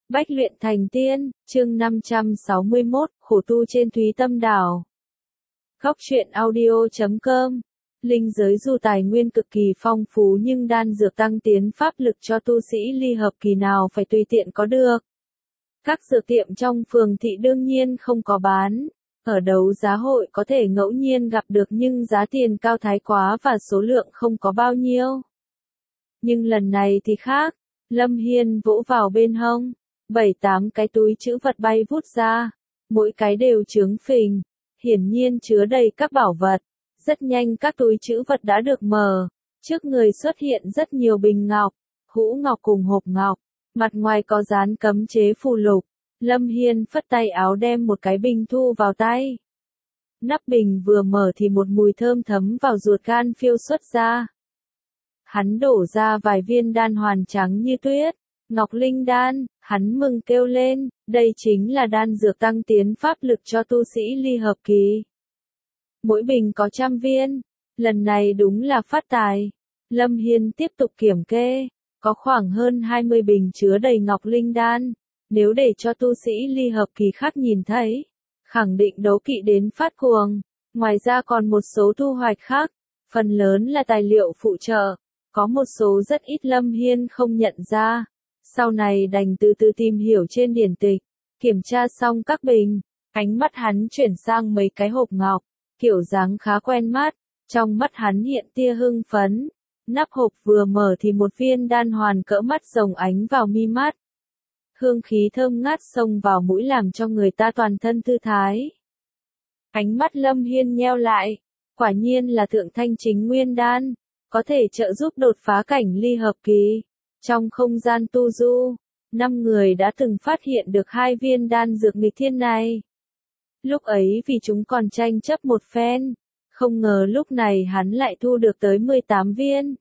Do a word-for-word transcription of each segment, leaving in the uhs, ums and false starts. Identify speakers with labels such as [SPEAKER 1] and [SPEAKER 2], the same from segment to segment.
[SPEAKER 1] Bách luyện thành tiên, chương năm trăm sáu mươi mốt, khổ tu trên Thúy Tâm Đảo. Góc truyện audio chấm com. Linh giới dù tài nguyên cực kỳ phong phú nhưng đan dược tăng tiến pháp lực cho tu sĩ ly hợp kỳ nào phải tùy tiện có được. Các dược tiệm trong phường thị đương nhiên không có bán. Ở đấu giá hội có thể ngẫu nhiên gặp được nhưng giá tiền cao thái quá và số lượng không có bao nhiêu. Nhưng lần này thì khác, Lâm Hiên vỗ vào bên hông. Bảy tám cái túi trữ vật bay vút ra, mỗi cái đều trướng phình, hiển nhiên chứa đầy các bảo vật. Rất nhanh các túi trữ vật đã được mở, trước người xuất hiện rất nhiều bình ngọc, hũ ngọc cùng hộp ngọc, mặt ngoài có dán cấm chế phù lục. Lâm Hiên phất tay áo đem một cái bình thu vào tay. Nắp bình vừa mở thì một mùi thơm thấm vào ruột gan phiêu xuất ra. Hắn đổ ra vài viên đan hoàn trắng như tuyết. Ngọc Linh đan, hắn mừng kêu lên, đây chính là đan dược tăng tiến pháp lực cho tu sĩ ly hợp kỳ. Mỗi bình có trăm viên, lần này đúng là phát tài. Lâm Hiên tiếp tục kiểm kê, có khoảng hơn hai mươi bình chứa đầy Ngọc Linh đan, nếu để cho tu sĩ ly hợp kỳ khác nhìn thấy, khẳng định đấu kỵ đến phát cuồng. Ngoài ra còn một số thu hoạch khác, phần lớn là tài liệu phụ trợ, có một số rất ít Lâm Hiên không nhận ra. Sau này đành từ từ tìm hiểu trên điển tịch, kiểm tra xong các bình, ánh mắt hắn chuyển sang mấy cái hộp ngọc, kiểu dáng khá quen mắt, trong mắt hắn hiện tia hưng phấn. Nắp hộp vừa mở thì một viên đan hoàn cỡ mắt rồng ánh vào mi mắt. Hương khí thơm ngát xông vào mũi làm cho người ta toàn thân thư thái. Ánh mắt Lâm Hiên nheo lại, quả nhiên là thượng thanh chính nguyên đan, có thể trợ giúp đột phá cảnh ly hợp kỳ. Trong không gian tu du, năm người đã từng phát hiện được hai viên đan dược nghịch thiên này. Lúc ấy vì chúng còn tranh chấp một phen, không ngờ lúc này hắn lại thu được tới mười tám viên.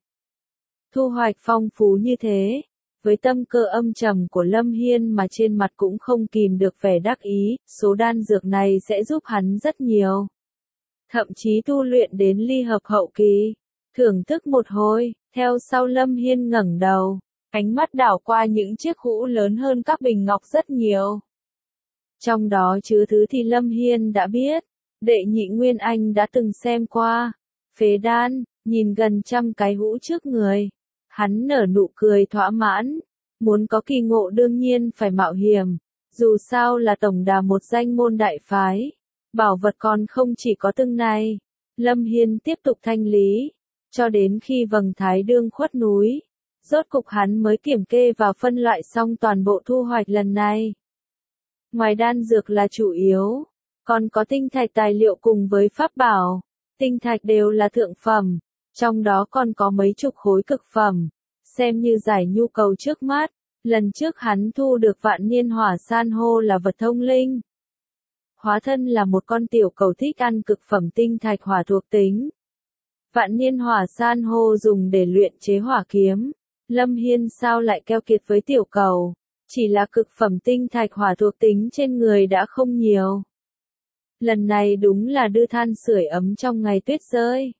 [SPEAKER 1] Thu hoạch phong phú như thế, với tâm cơ âm trầm của Lâm Hiên mà trên mặt cũng không kìm được vẻ đắc ý, số đan dược này sẽ giúp hắn rất nhiều. Thậm chí tu luyện đến ly hợp hậu kỳ, thưởng thức một hồi, theo sau Lâm Hiên ngẩng đầu. Ánh mắt đảo qua những chiếc hũ lớn hơn các bình ngọc rất nhiều. Trong đó chứa thứ thì Lâm Hiên đã biết, đệ nhị Nguyên Anh đã từng xem qua. Phế đan, nhìn gần trăm cái hũ trước người. Hắn nở nụ cười thỏa mãn, muốn có kỳ ngộ đương nhiên phải mạo hiểm. Dù sao là tổng đà một danh môn đại phái, bảo vật còn không chỉ có từng này. Lâm Hiên tiếp tục thanh lý, cho đến khi vầng thái đương khuất núi. Rốt cục hắn mới kiểm kê và phân loại xong toàn bộ thu hoạch lần này. Ngoài đan dược là chủ yếu, còn có tinh thạch tài liệu cùng với pháp bảo. Tinh thạch đều là thượng phẩm, trong đó còn có mấy chục khối cực phẩm, xem như giải nhu cầu trước mắt. Lần trước hắn thu được vạn niên hỏa san hô là vật thông linh. Hóa thân là một con tiểu cầu thích ăn cực phẩm tinh thạch hỏa thuộc tính. Vạn niên hỏa san hô dùng để luyện chế hỏa kiếm. Lâm Hiên sao lại keo kiệt với tiểu cầu, chỉ là cực phẩm tinh thạch hỏa thuộc tính trên người đã không nhiều. Lần này đúng là đưa than sưởi ấm trong ngày tuyết rơi.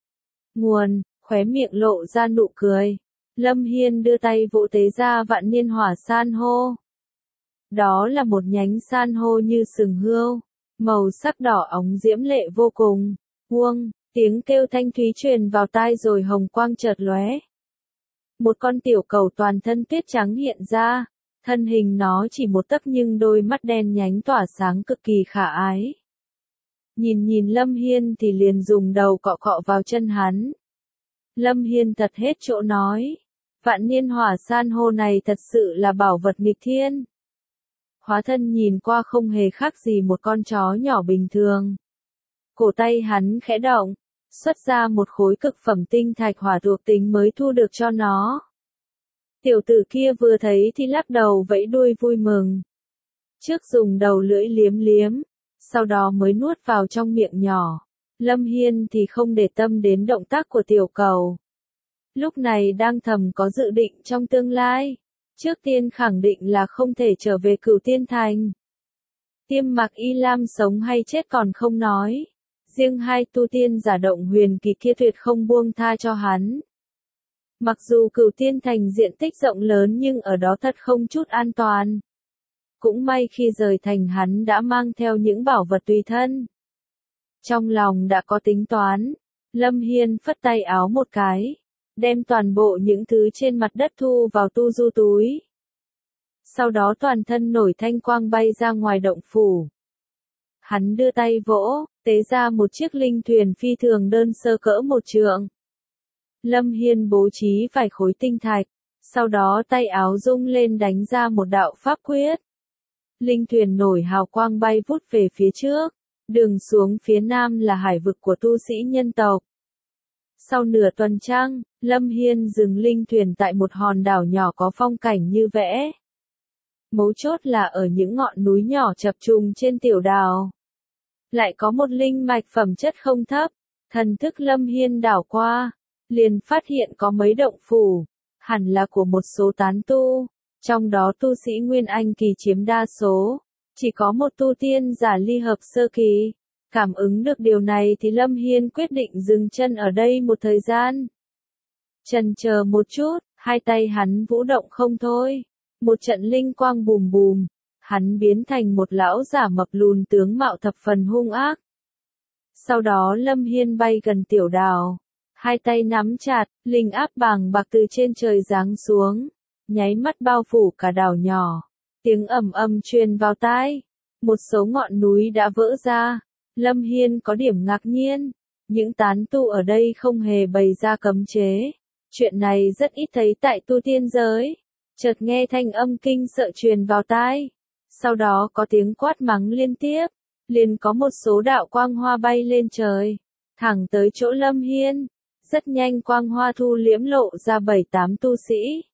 [SPEAKER 1] Nguồn, khóe miệng lộ ra nụ cười. Lâm Hiên đưa tay vỗ tế ra vạn niên hỏa san hô. Đó là một nhánh san hô như sừng hươu, màu sắc đỏ óng diễm lệ vô cùng. Huông, tiếng kêu thanh thúy truyền vào tai rồi hồng quang chợt lóe. Một con tiểu cầu toàn thân tuyết trắng hiện ra, thân hình nó chỉ một tấc nhưng đôi mắt đen nhánh tỏa sáng cực kỳ khả ái. Nhìn nhìn Lâm Hiên thì liền dùng đầu cọ cọ vào chân hắn. Lâm Hiên thật hết chỗ nói, vạn niên hỏa san hô này thật sự là bảo vật nghịch thiên. Hóa thân nhìn qua không hề khác gì một con chó nhỏ bình thường. Cổ tay hắn khẽ động, xuất ra một khối cực phẩm tinh thạch hỏa thuộc tính mới thu được cho nó. Tiểu tử kia vừa thấy thì lắc đầu vẫy đuôi vui mừng. Trước dùng đầu lưỡi liếm liếm, sau đó mới nuốt vào trong miệng nhỏ. Lâm Hiên thì không để tâm đến động tác của tiểu cầu. Lúc này đang thầm có dự định trong tương lai. Trước tiên khẳng định là không thể trở về Cửu Tiên Thành. Tiêm Mặc Y Lam sống hay chết còn không nói. Riêng hai tu tiên giả động huyền kỳ kia tuyệt không buông tha cho hắn. Mặc dù Cửu Tiên Thành diện tích rộng lớn nhưng ở đó thật không chút an toàn. Cũng may khi rời thành hắn đã mang theo những bảo vật tùy thân. Trong lòng đã có tính toán, Lâm Hiên phất tay áo một cái, đem toàn bộ những thứ trên mặt đất thu vào tu du túi. Sau đó toàn thân nổi thanh quang bay ra ngoài động phủ. Hắn đưa tay vỗ, tế ra một chiếc linh thuyền phi thường đơn sơ cỡ một trượng. Lâm Hiên bố trí vài khối tinh thạch, sau đó tay áo rung lên đánh ra một đạo pháp quyết. Linh thuyền nổi hào quang bay vút về phía trước, đường xuống phía nam là hải vực của tu sĩ nhân tộc. Sau nửa tuần trăng, Lâm Hiên dừng linh thuyền tại một hòn đảo nhỏ có phong cảnh như vẽ. Mấu chốt là ở những ngọn núi nhỏ chập trùng trên tiểu đảo. Lại có một linh mạch phẩm chất không thấp, thần thức Lâm Hiên đảo qua, liền phát hiện có mấy động phủ, hẳn là của một số tán tu, trong đó tu sĩ Nguyên Anh kỳ chiếm đa số, chỉ có một tu tiên giả ly hợp sơ kỳ. Cảm ứng được điều này thì Lâm Hiên quyết định dừng chân ở đây một thời gian. Chần chờ một chút, hai tay hắn vũ động không thôi. Một trận linh quang bùm bùm, hắn biến thành một lão giả mập lùn tướng mạo thập phần hung ác. Sau đó Lâm Hiên bay gần tiểu đảo, hai tay nắm chặt, linh áp bàng bạc từ trên trời giáng xuống, nháy mắt bao phủ cả đảo nhỏ. Tiếng ầm ầm truyền vào tai, một số ngọn núi đã vỡ ra. Lâm Hiên có điểm ngạc nhiên, những tán tu ở đây không hề bày ra cấm chế. Chuyện này rất ít thấy tại tu tiên giới. Chợt nghe thanh âm kinh sợ truyền vào tai. Sau đó có tiếng quát mắng liên tiếp. Liền có một số đạo quang hoa bay lên trời, thẳng tới chỗ Lâm Hiên. Rất nhanh quang hoa thu liễm lộ ra bảy tám tu sĩ.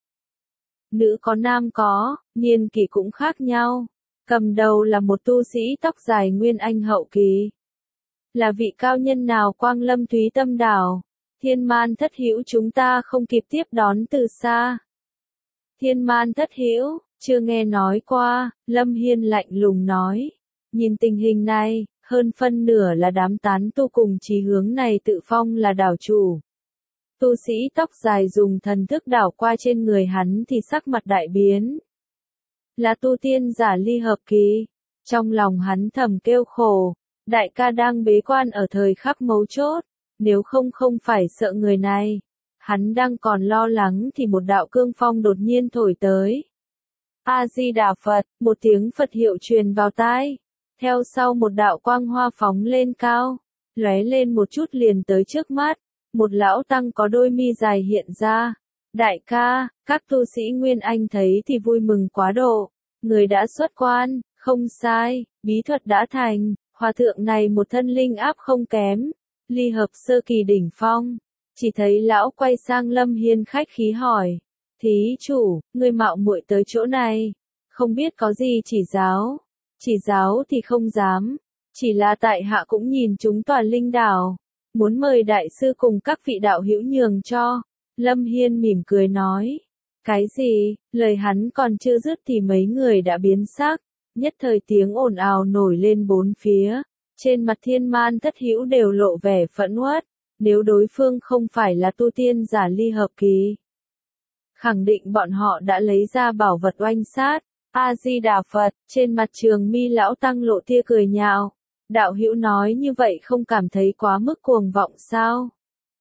[SPEAKER 1] Nữ có nam có, niên kỷ cũng khác nhau. Cầm đầu là một tu sĩ tóc dài Nguyên Anh hậu kỳ. Là vị cao nhân nào quang lâm Thúy Tâm Đảo? Thiên Man Thất Hữu chúng ta không kịp tiếp đón từ xa. Thiên Man Thất Hữu, chưa nghe nói qua, Lâm Hiên lạnh lùng nói. Nhìn tình hình này, hơn phân nửa là đám tán tu cùng chí hướng này tự phong là đảo chủ. Tu sĩ tóc dài dùng thần thức đảo qua trên người hắn thì sắc mặt đại biến. Là tu tiên giả ly hợp kỳ. Trong lòng hắn thầm kêu khổ, đại ca đang bế quan ở thời khắc mấu chốt, nếu không không phải sợ người này. Hắn đang còn lo lắng thì một đạo cương phong đột nhiên thổi tới. A-di-đà Phật, một tiếng Phật hiệu truyền vào tai. Theo sau một đạo quang hoa phóng lên cao, lóe lên một chút liền tới trước mắt. Một lão tăng có đôi mi dài hiện ra. Đại ca, các tu sĩ Nguyên Anh thấy thì vui mừng quá độ. Người đã xuất quan, không sai, bí thuật đã thành. Hòa thượng này một thân linh áp không kém. Ly hợp sơ kỳ đỉnh phong. Chỉ thấy lão quay sang Lâm Hiên khách khí hỏi. Thí chủ, ngươi mạo muội tới chỗ này. Không biết có gì chỉ giáo. Chỉ giáo thì không dám. Chỉ là tại hạ cũng nhìn chúng tòa linh đảo. Muốn mời đại sư cùng các vị đạo hữu nhường cho. Lâm Hiên mỉm cười nói. Cái gì? Lời hắn còn chưa dứt thì mấy người đã biến sắc. Nhất thời tiếng ồn ào nổi lên bốn phía. Trên mặt Thiên Man Thất Hữu đều lộ vẻ phẫn uất. Nếu đối phương không phải là tu tiên giả ly hợp kỳ, khẳng định bọn họ đã lấy ra bảo vật oanh sát. A-di-đà Phật, trên mặt Trường Mi lão tăng lộ tia cười nhạo. Đạo hữu nói như vậy không cảm thấy quá mức cuồng vọng sao?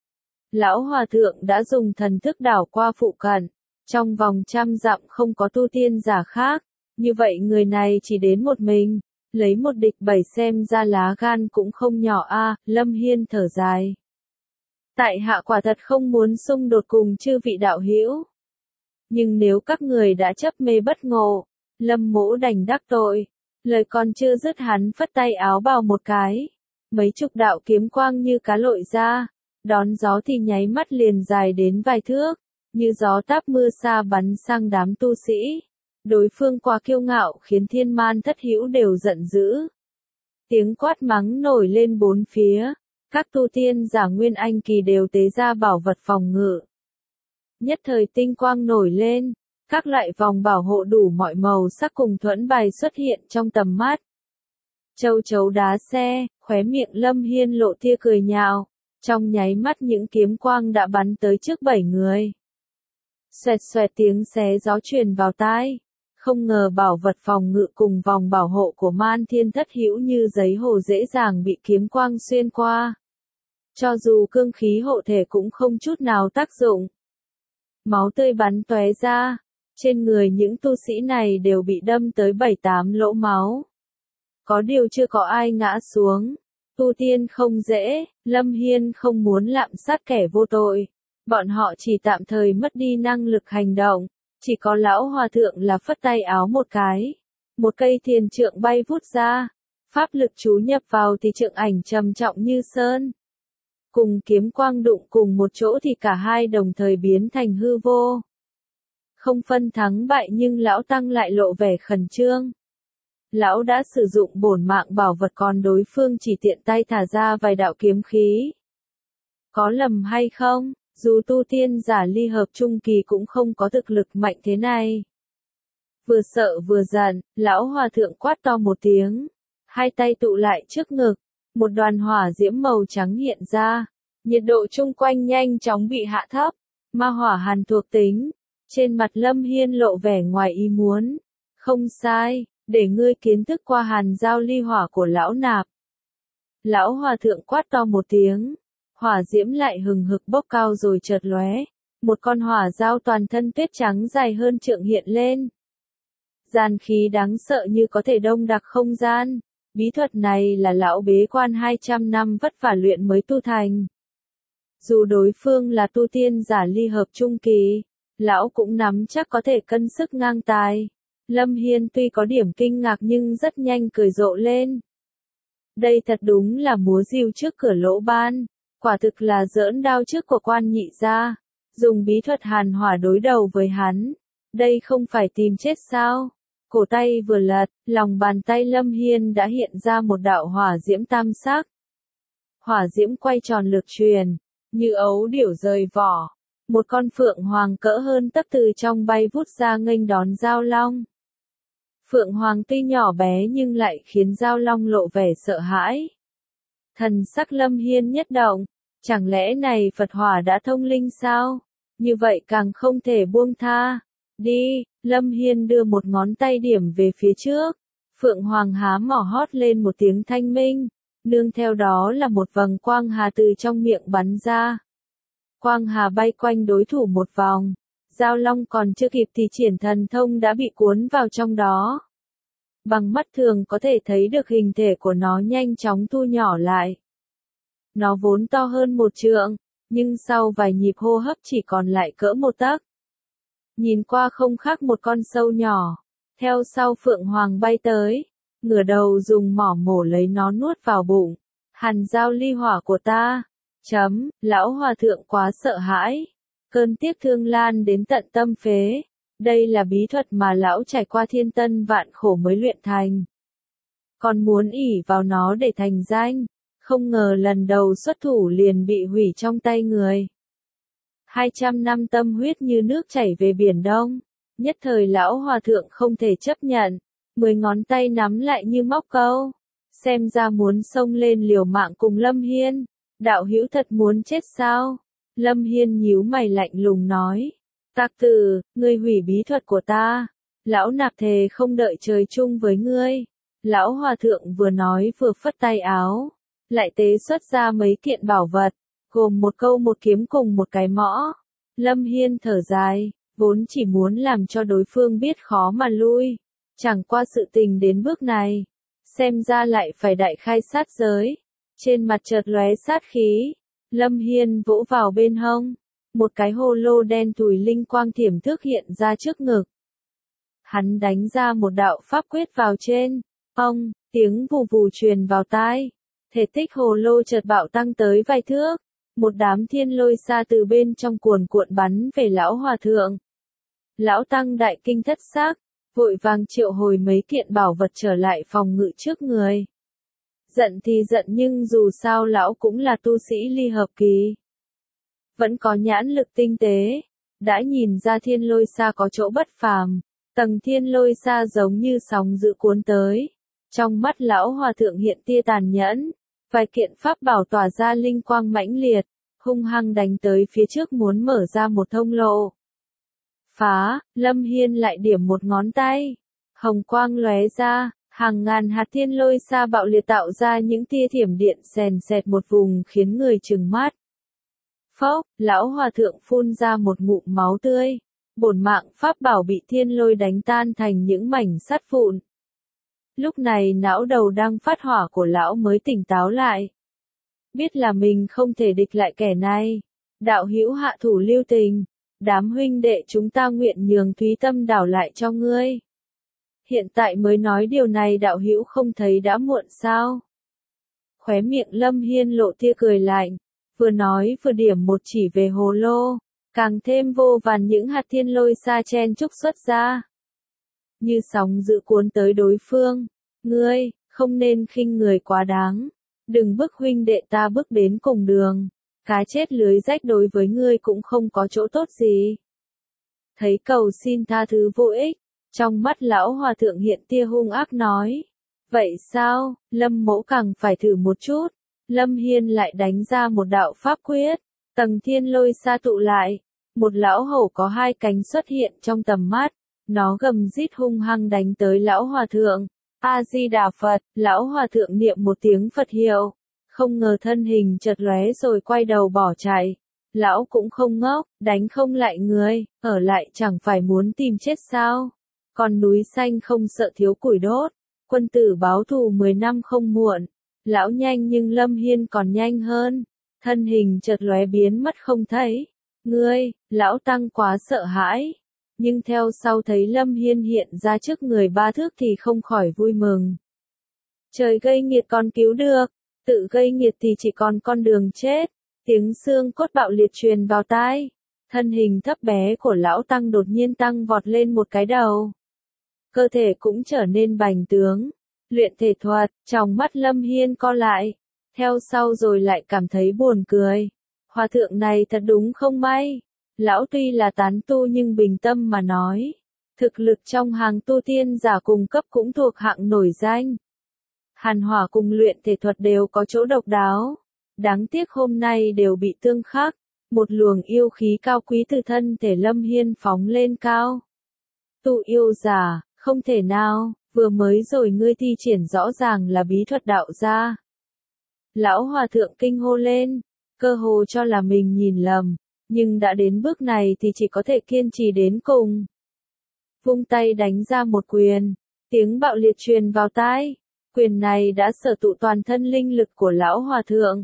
[SPEAKER 1] Lão hòa thượng đã dùng thần thức đảo qua phụ cận. Trong vòng trăm dặm không có tu tiên giả khác. Như vậy người này chỉ đến một mình. Lấy một địch bảy xem ra lá gan cũng không nhỏ a. Lâm Hiên thở dài. Tại hạ quả thật không muốn xung đột cùng chư vị đạo hữu. Nhưng nếu các người đã chấp mê bất ngộ, Lâm mỗ đành đắc tội. Lời còn chưa dứt hắn phất tay áo bào một cái. Mấy chục đạo kiếm quang như cá lội ra. Đón gió thì nháy mắt liền dài đến vài thước. Như gió táp mưa xa bắn sang đám tu sĩ. Đối phương quá kiêu ngạo khiến Thiên Man Thất Hữu đều giận dữ. Tiếng quát mắng nổi lên bốn phía. Các tu tiên giả Nguyên Anh kỳ đều tế ra bảo vật phòng ngự. Nhất thời tinh quang nổi lên. Các loại vòng bảo hộ đủ mọi màu sắc cùng thuẫn bài xuất hiện trong tầm mắt. Châu chấu đá xe, khóe miệng Lâm Hiên lộ tia cười nhạo. Trong nháy mắt những kiếm quang đã bắn tới trước bảy người. Xoẹt xoẹt tiếng xé gió truyền vào tai. Không ngờ bảo vật phòng ngự cùng vòng bảo hộ của Man Thiên Thất Hữu như giấy hồ dễ dàng bị kiếm quang xuyên qua. Cho dù cương khí hộ thể cũng không chút nào tác dụng. Máu tươi bắn tóe ra, trên người những tu sĩ này đều bị đâm tới bảy tám lỗ máu. Có điều chưa có ai ngã xuống. Tu tiên không dễ, Lâm Hiên không muốn lạm sát kẻ vô tội. Bọn họ chỉ tạm thời mất đi năng lực hành động. Chỉ có lão hòa thượng là phất tay áo một cái. Một cây thiền trượng bay vút ra. Pháp lực chú nhập vào thì trượng ảnh trầm trọng như sơn. Cùng kiếm quang đụng cùng một chỗ thì cả hai đồng thời biến thành hư vô. Không phân thắng bại nhưng lão tăng lại lộ vẻ khẩn trương. Lão đã sử dụng bổn mạng bảo vật còn đối phương chỉ tiện tay thả ra vài đạo kiếm khí. Có lầm hay không, dù tu tiên giả ly hợp trung kỳ cũng không có thực lực mạnh thế này. Vừa sợ vừa giận, lão hòa thượng quát to một tiếng. Hai tay tụ lại trước ngực, một đoàn hỏa diễm màu trắng hiện ra. Nhiệt độ chung quanh nhanh chóng bị hạ thấp. Ma hỏa hàn thuộc tính. Trên mặt Lâm Hiên lộ vẻ ngoài ý muốn. Không sai, để ngươi kiến thức qua hàn giao ly hỏa của lão nạp. Lão hòa thượng quát to một tiếng. Hỏa diễm lại hừng hực bốc cao rồi chợt lóe. Một con hỏa dao toàn thân tuyết trắng dài hơn trượng hiện lên. Gian khí đáng sợ như có thể đông đặc không gian. Bí thuật này là lão bế quan hai trăm năm vất vả luyện mới tu thành. Dù đối phương là tu tiên giả ly hợp trung kỳ, lão cũng nắm chắc có thể cân sức ngang tài. Lâm Hiên tuy có điểm kinh ngạc nhưng rất nhanh cười rộ lên. Đây thật đúng là múa rìu trước cửa lỗ ban, quả thực là giỡn đao trước của quan nhị gia, dùng bí thuật hàn hỏa đối đầu với hắn. Đây không phải tìm chết sao? Cổ tay vừa lật, lòng bàn tay Lâm Hiên đã hiện ra một đạo hỏa diễm tam sắc. Hỏa diễm quay tròn lực truyền, như ấu điểu rời vỏ. Một con phượng hoàng cỡ hơn tấc từ trong bay vút ra nghênh đón Giao Long. Phượng hoàng tuy nhỏ bé nhưng lại khiến Giao Long lộ vẻ sợ hãi. Thần sắc Lâm Hiên nhất động, chẳng lẽ này Phật hỏa đã thông linh sao? Như vậy càng không thể buông tha. Đi, Lâm Hiên đưa một ngón tay điểm về phía trước. Phượng Hoàng há mỏ hót lên một tiếng thanh minh. Nương theo đó là một vầng quang hà từ trong miệng bắn ra. Quang hà bay quanh đối thủ một vòng. Giao Long còn chưa kịp thì triển thần thông đã bị cuốn vào trong đó. Bằng mắt thường có thể thấy được hình thể của nó nhanh chóng thu nhỏ lại. Nó vốn to hơn một trượng, nhưng sau vài nhịp hô hấp chỉ còn lại cỡ một tấc. Nhìn qua không khác một con sâu nhỏ. Theo sau Phượng Hoàng bay tới, ngửa đầu dùng mỏ mổ lấy nó nuốt vào bụng. Hàn giao ly hỏa của ta. Chấm, lão hòa thượng quá sợ hãi. Cơn tiếc thương lan đến tận tâm phế. Đây là bí thuật mà lão trải qua thiên tân vạn khổ mới luyện thành. Còn muốn ỷ vào nó để thành danh. Không ngờ lần đầu xuất thủ liền bị hủy trong tay người. Hai trăm năm tâm huyết như nước chảy về biển đông. Nhất thời lão hòa thượng không thể chấp nhận. Mười ngón tay nắm lại như móc câu. Xem ra muốn xông lên liều mạng cùng Lâm Hiên. Đạo hữu thật muốn chết sao? Lâm Hiên nhíu mày lạnh lùng nói. Tạc tử, ngươi hủy bí thuật của ta. Lão nạp thề không đợi trời chung với ngươi. Lão hòa thượng vừa nói vừa phất tay áo. Lại tế xuất ra mấy kiện bảo vật. Gồm một câu một kiếm cùng một cái mõ. Lâm Hiên thở dài. Vốn chỉ muốn làm cho đối phương biết khó mà lui. Chẳng qua sự tình đến bước này. Xem ra lại phải đại khai sát giới. Trên mặt chợt lóe sát khí. Lâm Hiên vỗ vào bên hông. Một cái hồ lô đen tủi linh quang thiểm thước hiện ra trước ngực. Hắn đánh ra một đạo pháp quyết vào trên. Ông, tiếng vù vù truyền vào tai. Thể tích hồ lô chợt bạo tăng tới vài thước. Một đám thiên lôi xa từ bên trong cuồn cuộn bắn về lão hòa thượng. Lão tăng đại kinh thất xác, vội vàng triệu hồi mấy kiện bảo vật trở lại phòng ngự trước người. Giận thì giận nhưng dù sao lão cũng là tu sĩ ly hợp kỳ. Vẫn có nhãn lực tinh tế, đã nhìn ra thiên lôi xa có chỗ bất phàm, tầng thiên lôi xa giống như sóng dữ cuốn tới. Trong mắt lão hòa thượng hiện tia tàn nhẫn, vài kiện pháp bảo tỏa ra linh quang mãnh liệt, hung hăng đánh tới phía trước muốn mở ra một thông lộ. phá, Lâm Hiên lại điểm một ngón tay. Hồng quang lóe ra, hàng ngàn hạt thiên lôi sa bạo liệt tạo ra những tia thiểm điện sèn sẹt một vùng khiến người trừng mắt. Phốc, lão hòa thượng phun ra một ngụm máu tươi. Bổn mạng pháp bảo bị thiên lôi đánh tan thành những mảnh sắt vụn. Lúc này não đầu đang phát hỏa của lão mới tỉnh táo lại. Biết là mình không thể địch lại kẻ này. Đạo hữu hạ thủ lưu tình. Đám huynh đệ chúng ta nguyện nhường Thúy Tâm đảo lại cho ngươi. Hiện tại mới nói điều này đạo hữu không thấy đã muộn sao? Khóe miệng Lâm Hiên lộ tia cười lạnh. Vừa nói vừa điểm một chỉ về hồ lô. Càng thêm vô vàn những hạt thiên lôi sa chen chúc xuất ra. Như sóng dữ cuốn tới đối phương. Ngươi, không nên khinh người quá đáng. Đừng bức huynh đệ ta bước đến cùng đường. Cá chết lưới rách đối với ngươi cũng không có chỗ tốt gì. Thấy cầu xin tha thứ vô ích. Trong mắt lão hòa thượng hiện tia hung ác nói. Vậy sao, Lâm mỗ càng phải thử một chút. Lâm Hiên lại đánh ra một đạo pháp quyết. Tầng thiên lôi sa tụ lại. Một lão hổ có hai cánh xuất hiện trong tầm mắt. Nó gầm rít hung hăng đánh tới lão hòa thượng. A-di-đà Phật, lão hòa thượng niệm một tiếng Phật hiệu. Không ngờ thân hình chợt lóe rồi quay đầu bỏ chạy. Lão cũng không ngốc, đánh không lại người, ở lại chẳng phải muốn tìm chết sao. Còn núi xanh không sợ thiếu củi đốt. Quân tử báo thù mười năm không muộn. Lão nhanh nhưng Lâm Hiên còn nhanh hơn. Thân hình chợt lóe biến mất không thấy. Ngươi, lão tăng quá sợ hãi. Nhưng theo sau thấy Lâm Hiên hiện ra trước người ba thước thì không khỏi vui mừng. Trời gây nghiệt còn cứu được, tự gây nghiệt thì chỉ còn con đường chết. Tiếng xương cốt bạo liệt truyền vào tai. Thân hình thấp bé của lão tăng đột nhiên tăng vọt lên một cái đầu. Cơ thể cũng trở nên bành tướng. Luyện thể thuật, trong mắt Lâm Hiên co lại. Theo sau rồi lại cảm thấy buồn cười. Hòa thượng này thật đúng không may. Lão tuy là tán tu nhưng bình tâm mà nói. Thực lực trong hàng tu tiên giả cùng cấp cũng thuộc hạng nổi danh. Hàn hỏa cùng luyện thể thuật đều có chỗ độc đáo. Đáng tiếc hôm nay đều bị tương khắc. Một luồng yêu khí cao quý từ thân thể Lâm Hiên phóng lên cao. Tu yêu giả, không thể nào, vừa mới rồi ngươi thi triển rõ ràng là bí thuật đạo gia. Lão hòa thượng kinh hô lên, cơ hồ cho là mình nhìn lầm, nhưng đã đến bước này thì chỉ có thể kiên trì đến cùng. Vung tay đánh ra một quyền, tiếng bạo liệt truyền vào tai, quyền này đã sở tụ toàn thân linh lực của lão hòa thượng.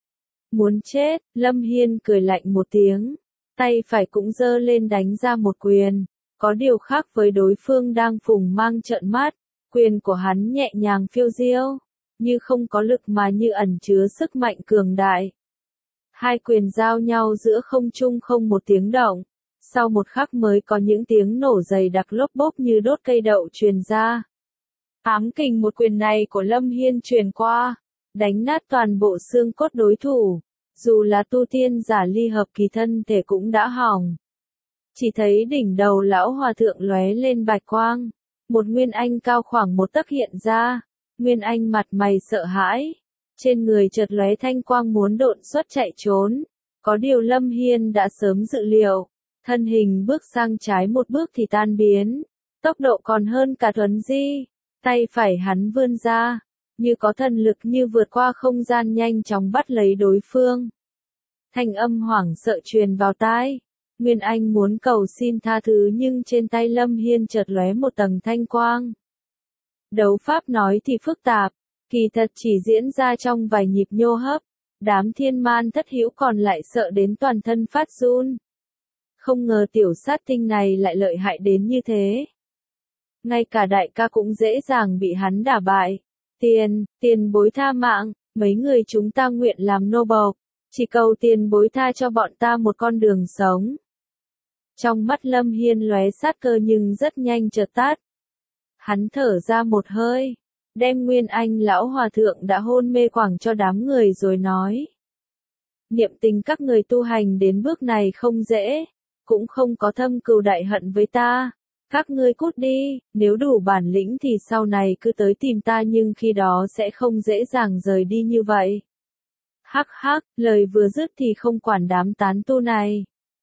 [SPEAKER 1] Muốn chết, Lâm Hiên cười lạnh một tiếng, tay phải cũng giơ lên đánh ra một quyền, có điều khác với đối phương đang phùng mang trợn mắt, quyền của hắn nhẹ nhàng phiêu diêu, như không có lực mà như ẩn chứa sức mạnh cường đại. Hai quyền giao nhau giữa không trung không một tiếng động, sau một khắc mới có những tiếng nổ dày đặc lốp bốp như đốt cây đậu truyền ra. Ám kình một quyền này của Lâm Hiên truyền qua, đánh nát toàn bộ xương cốt đối thủ, dù là tu tiên giả ly hợp kỳ thân thể cũng đã hỏng. Chỉ thấy đỉnh đầu lão hòa thượng lóe lên bạch quang, một nguyên anh cao khoảng một tấc hiện ra, nguyên anh mặt mày sợ hãi, trên người chợt lóe thanh quang muốn độn xuất chạy trốn, có điều Lâm Hiên đã sớm dự liệu, thân hình bước sang trái một bước thì tan biến, tốc độ còn hơn cả Thuấn Di, tay phải hắn vươn ra, như có thần lực như vượt qua không gian nhanh chóng bắt lấy đối phương. Thanh âm hoảng sợ truyền vào tai. Nguyên Anh muốn cầu xin tha thứ nhưng trên tay Lâm Hiên chợt lóe một tầng thanh quang. Đấu pháp nói thì phức tạp, kỳ thật chỉ diễn ra trong vài nhịp nhô hấp, đám thiên man thất hữu còn lại sợ đến toàn thân phát run. Không ngờ tiểu sát tinh này lại lợi hại đến như thế. Ngay cả đại ca cũng dễ dàng bị hắn đả bại. Tiền, tiền bối tha mạng, mấy người chúng ta nguyện làm nô bộc, chỉ cầu tiền bối tha cho bọn ta một con đường sống. Trong mắt Lâm Hiên lóe sát cơ nhưng rất nhanh chợt tắt. Hắn thở ra một hơi, đem Nguyên Anh lão hòa thượng đã hôn mê quẳng cho đám người rồi nói. Niệm tình các người tu hành đến bước này không dễ, cũng không có thâm cừu đại hận với ta. Các ngươi cút đi, nếu đủ bản lĩnh thì sau này cứ tới tìm ta nhưng khi đó sẽ không dễ dàng rời đi như vậy. Hắc hắc, lời vừa dứt thì không quản đám tán tu này.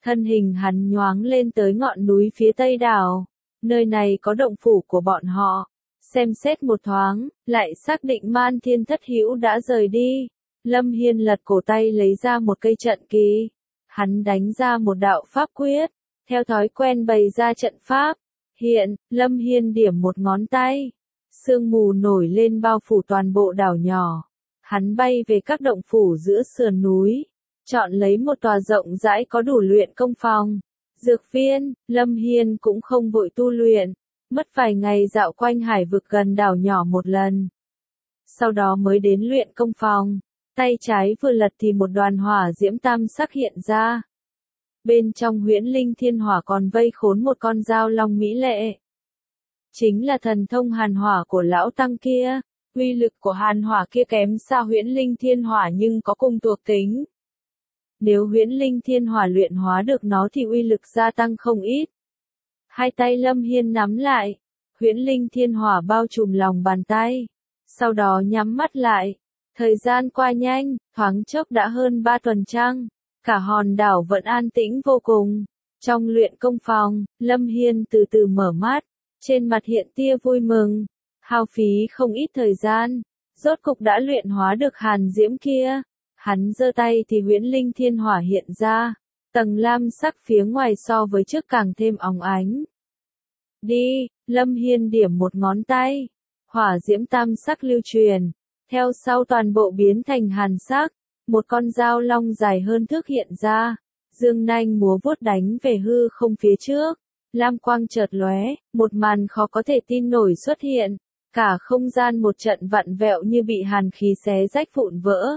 [SPEAKER 1] Thân hình hắn nhoáng lên tới ngọn núi phía tây đảo. Nơi này có động phủ của bọn họ. Xem xét một thoáng, lại xác định Man Thiên Thất Hữu đã rời đi. Lâm Hiên lật cổ tay lấy ra một cây trận kỳ. Hắn đánh ra một đạo pháp quyết. Theo thói quen bày ra trận pháp. Hiện, Lâm Hiên điểm một ngón tay. Sương mù nổi lên bao phủ toàn bộ đảo nhỏ. Hắn bay về các động phủ giữa sườn núi. Chọn lấy một tòa rộng rãi có đủ luyện công phòng. Dược viên, Lâm Hiên cũng không vội tu luyện. Mất vài ngày dạo quanh hải vực gần đảo nhỏ một lần. Sau đó mới đến luyện công phòng. Tay trái vừa lật thì một đoàn hỏa diễm tam sắc hiện ra. Bên trong huyễn linh thiên hỏa còn vây khốn một con dao long mỹ lệ. Chính là thần thông hàn hỏa của lão tăng kia. Uy lực của hàn hỏa kia kém xa huyễn linh thiên hỏa nhưng có cùng thuộc tính. Nếu huyễn linh thiên hỏa luyện hóa được nó thì uy lực gia tăng không ít. Hai tay Lâm Hiên nắm lại. Huyễn linh thiên hỏa bao trùm lòng bàn tay. Sau đó nhắm mắt lại. Thời gian qua nhanh, thoáng chốc đã hơn ba tuần trăng. Cả hòn đảo vẫn an tĩnh vô cùng. Trong luyện công phòng, Lâm Hiên từ từ mở mắt. Trên mặt hiện tia vui mừng. Hao phí không ít thời gian. Rốt cục đã luyện hóa được hàn diễm kia. Hắn giơ tay thì huyễn linh thiên hỏa hiện ra. Tầng lam sắc phía ngoài so với trước càng thêm óng ánh. Đi, Lâm Hiên điểm một ngón tay. Hỏa diễm tam sắc lưu truyền. Theo sau toàn bộ biến thành hàn sắc. Một con dao long dài hơn thước hiện ra. Dương nanh múa vuốt đánh về hư không phía trước. Lam quang chợt lóe, một màn khó có thể tin nổi xuất hiện. Cả không gian một trận vặn vẹo như bị hàn khí xé rách vụn vỡ.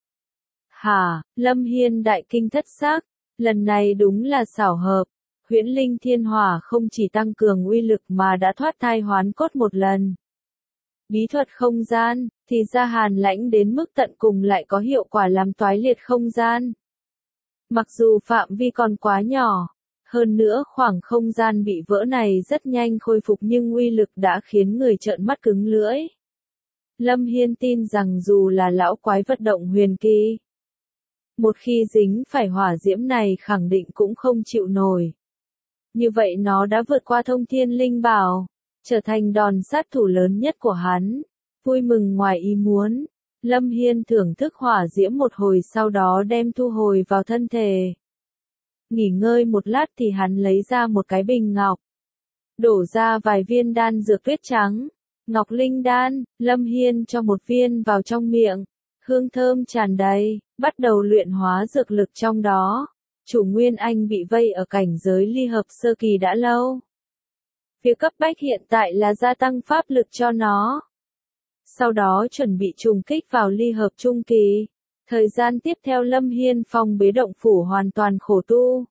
[SPEAKER 1] Hả, Lâm Hiên đại kinh thất sắc. Lần này đúng là xảo hợp. Huyễn linh thiên hỏa không chỉ tăng cường uy lực mà đã thoát thai hoán cốt một lần. Bí thuật không gian, thì ra hàn lãnh đến mức tận cùng lại có hiệu quả làm toái liệt không gian. Mặc dù phạm vi còn quá nhỏ, hơn nữa khoảng không gian bị vỡ này rất nhanh khôi phục nhưng uy lực đã khiến người trợn mắt cứng lưỡi. Lâm Hiên tin rằng dù là lão quái vật động huyền kỳ, một khi dính phải hỏa diễm này khẳng định cũng không chịu nổi. Như vậy nó đã vượt qua thông thiên linh bảo, trở thành đòn sát thủ lớn nhất của hắn. Vui mừng ngoài ý muốn, Lâm Hiên thưởng thức hỏa diễm một hồi sau đó đem thu hồi vào thân thể. Nghỉ ngơi một lát thì hắn lấy ra một cái bình ngọc. Đổ ra vài viên đan dược tuyết trắng. Ngọc linh đan, Lâm Hiên cho một viên vào trong miệng. Hương thơm tràn đầy, bắt đầu luyện hóa dược lực trong đó. Chủ Nguyên Anh bị vây ở cảnh giới ly hợp sơ kỳ đã lâu. Việc cấp bách hiện tại là gia tăng pháp lực cho nó. Sau đó chuẩn bị trùng kích vào ly hợp trung kỳ. Thời gian tiếp theo Lâm Hiên phong bế động phủ hoàn toàn khổ tu.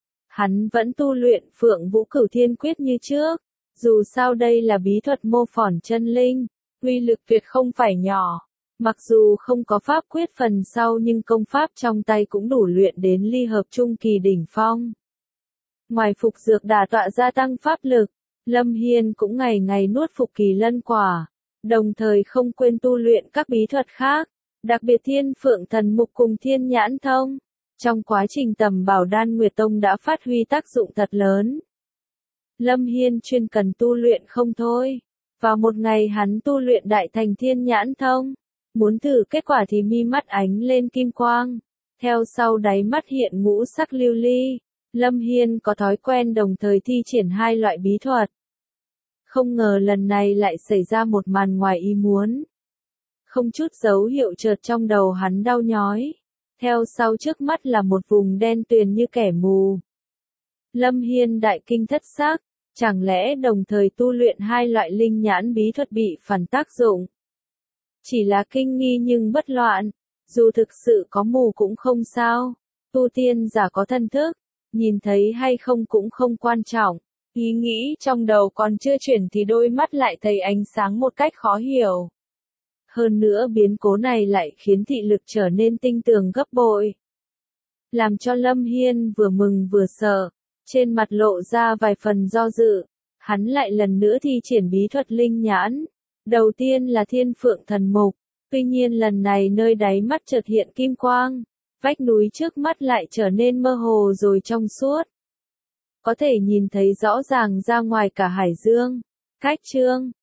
[SPEAKER 1] Hắn vẫn tu luyện Phượng Vũ Cửu Thiên Quyết như trước. Dù sao đây là bí thuật mô phỏng chân linh, uy lực tuyệt không phải nhỏ. Mặc dù không có pháp quyết phần sau nhưng công pháp trong tay cũng đủ luyện đến ly hợp trung kỳ đỉnh phong. Ngoài phục dược đả tọa gia tăng pháp lực, Lâm Hiên cũng ngày ngày nuốt phục kỳ lân quả, đồng thời không quên tu luyện các bí thuật khác, đặc biệt Thiên Phượng Thần Mục cùng Thiên Nhãn Thông. Trong quá trình tầm bảo đan Nguyệt Tông đã phát huy tác dụng thật lớn. Lâm Hiên chuyên cần tu luyện không thôi. Vào một ngày hắn tu luyện đại thành Thiên Nhãn Thông. Muốn thử kết quả thì mi mắt ánh lên kim quang. Theo sau đáy mắt hiện ngũ sắc lưu ly. Lâm Hiên có thói quen đồng thời thi triển hai loại bí thuật. Không ngờ lần này lại xảy ra một màn ngoài ý muốn. Không chút dấu hiệu chợt trong đầu hắn đau nhói. Theo sau trước mắt là một vùng đen tuyền như kẻ mù. Lâm Hiên đại kinh thất sắc. Chẳng lẽ đồng thời tu luyện hai loại linh nhãn bí thuật bị phản tác dụng? Chỉ là kinh nghi nhưng bất loạn. Dù thực sự có mù cũng không sao. Tu tiên giả có thân thức. Nhìn thấy hay không cũng không quan trọng. Ý nghĩ trong đầu còn chưa chuyển thì đôi mắt lại thấy ánh sáng một cách khó hiểu. Hơn nữa biến cố này lại khiến thị lực trở nên tinh tường gấp bội. Làm cho Lâm Hiên vừa mừng vừa sợ. Trên mặt lộ ra vài phần do dự. Hắn lại lần nữa thi triển bí thuật linh nhãn. Đầu tiên là Thiên Phượng Thần Mục. Tuy nhiên lần này nơi đáy mắt chợt hiện kim quang. Vách núi trước mắt lại trở nên mơ hồ rồi trong suốt. Có thể nhìn thấy rõ ràng ra ngoài cả hải dương. Cách chương